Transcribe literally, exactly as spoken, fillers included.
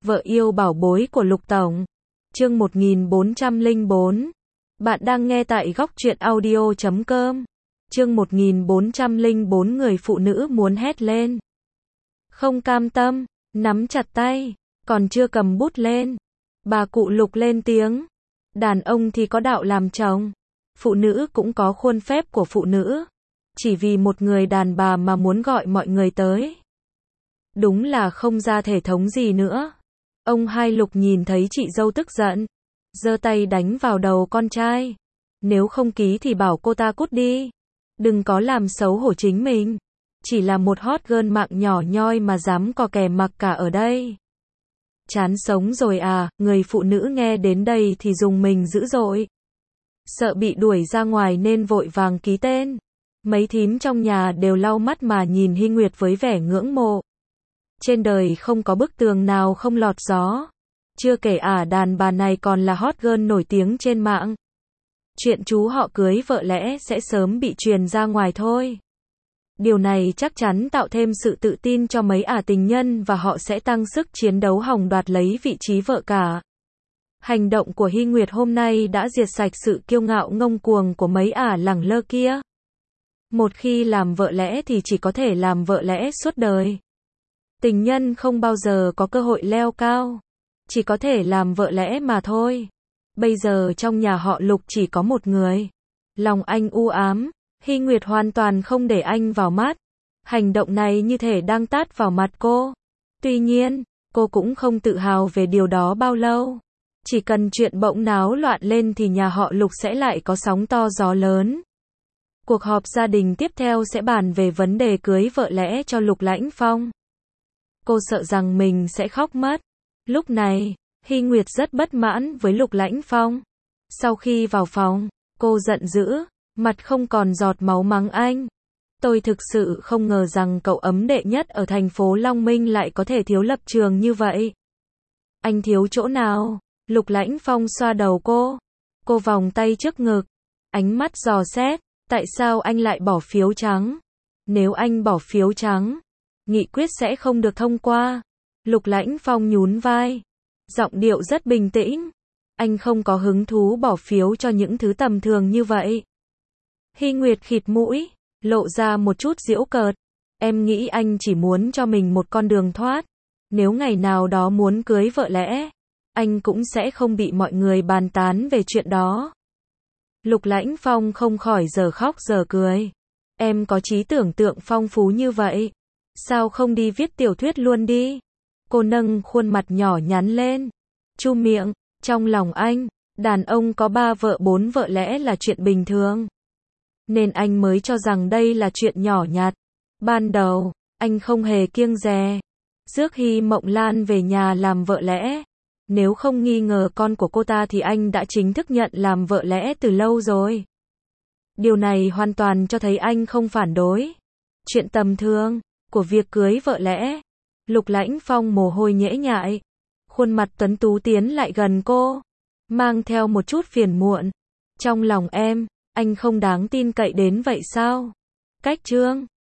Vợ yêu bảo bối của Lục Tổng. Chương một nghìn bốn trăm lẻ bốn. Bạn đang nghe tại góc truyện audio chấm com. Chương một nghìn bốn trăm lẻ bốn người phụ nữ muốn hét lên. Không cam tâm, nắm chặt tay, còn chưa cầm bút lên. Bà cụ Lục lên tiếng. Đàn ông thì có đạo làm chồng. Phụ nữ cũng có khuôn phép của phụ nữ. Chỉ vì một người đàn bà mà muốn gọi mọi người tới. Đúng là không ra thể thống gì nữa. Ông hai Lục nhìn thấy chị dâu tức giận, giơ tay đánh vào đầu con trai. Nếu không ký thì bảo cô ta cút đi. Đừng có làm xấu hổ chính mình. Chỉ là một hot girl mạng nhỏ nhoi mà dám cò kè mặc cả ở đây. Chán sống rồi à, người phụ nữ nghe đến đây thì dùng mình dữ dội. Sợ bị đuổi ra ngoài nên vội vàng ký tên. Mấy thím trong nhà đều lau mắt mà nhìn Hy Nguyệt với vẻ ngưỡng mộ. Trên đời không có bức tường nào không lọt gió. Chưa kể ả đàn bà này còn là hot girl nổi tiếng trên mạng. Chuyện chú họ cưới vợ lẽ sẽ sớm bị truyền ra ngoài thôi. Điều này chắc chắn tạo thêm sự tự tin cho mấy ả tình nhân và họ sẽ tăng sức chiến đấu hòng đoạt lấy vị trí vợ cả. Hành động của Hy Nguyệt hôm nay đã diệt sạch sự kiêu ngạo ngông cuồng của mấy ả lẳng lơ kia. Một khi làm vợ lẽ thì chỉ có thể làm vợ lẽ suốt đời. Tình nhân không bao giờ có cơ hội leo cao. Chỉ có thể làm vợ lẽ mà thôi. Bây giờ trong nhà họ Lục chỉ có một người. Lòng anh u ám. Hy Nguyệt hoàn toàn không để anh vào mắt. Hành động này như thể đang tát vào mặt cô. Tuy nhiên, cô cũng không tự hào về điều đó bao lâu. Chỉ cần chuyện bỗng náo loạn lên thì nhà họ Lục sẽ lại có sóng to gió lớn. Cuộc họp gia đình tiếp theo sẽ bàn về vấn đề cưới vợ lẽ cho Lục Lãnh Phong. Cô sợ rằng mình sẽ khóc mất. Lúc này, Hy Nguyệt rất bất mãn với Lục Lãnh Phong. Sau khi vào phòng, cô giận dữ, mặt không còn giọt máu mắng anh. Tôi thực sự không ngờ rằng cậu ấm đệ nhất ở thành phố Long Minh lại có thể thiếu lập trường như vậy. Anh thiếu chỗ nào? Lục Lãnh Phong xoa đầu cô. Cô vòng tay trước ngực. Ánh mắt dò xét. Tại sao anh lại bỏ phiếu trắng? Nếu anh bỏ phiếu trắng, nghị quyết sẽ không được thông qua. Lục Lãnh Phong nhún vai. Giọng điệu rất bình tĩnh. Anh không có hứng thú bỏ phiếu cho những thứ tầm thường như vậy. Hy Nguyệt khịt mũi, lộ ra một chút giễu cợt. Em nghĩ anh chỉ muốn cho mình một con đường thoát. Nếu ngày nào đó muốn cưới vợ lẽ, anh cũng sẽ không bị mọi người bàn tán về chuyện đó. Lục Lãnh Phong không khỏi giờ khóc giờ cười. Em có trí tưởng tượng phong phú như vậy. Sao không đi viết tiểu thuyết luôn đi? Cô nâng khuôn mặt nhỏ nhắn lên. Chu miệng, trong lòng anh, đàn ông có ba vợ bốn vợ lẽ là chuyện bình thường. Nên anh mới cho rằng đây là chuyện nhỏ nhặt. Ban đầu, anh không hề kiêng dè. Rước Hy Mộng Lan về nhà làm vợ lẽ. Nếu không nghi ngờ con của cô ta thì anh đã chính thức nhận làm vợ lẽ từ lâu rồi. Điều này hoàn toàn cho thấy anh không phản đối chuyện tầm thường của việc cưới vợ lẽ. Lục Lãnh Phong mồ hôi nhễ nhại. Khuôn mặt tuấn tú tiến lại gần cô, mang theo một chút phiền muộn. Trong lòng em, anh không đáng tin cậy đến vậy sao? Cách chương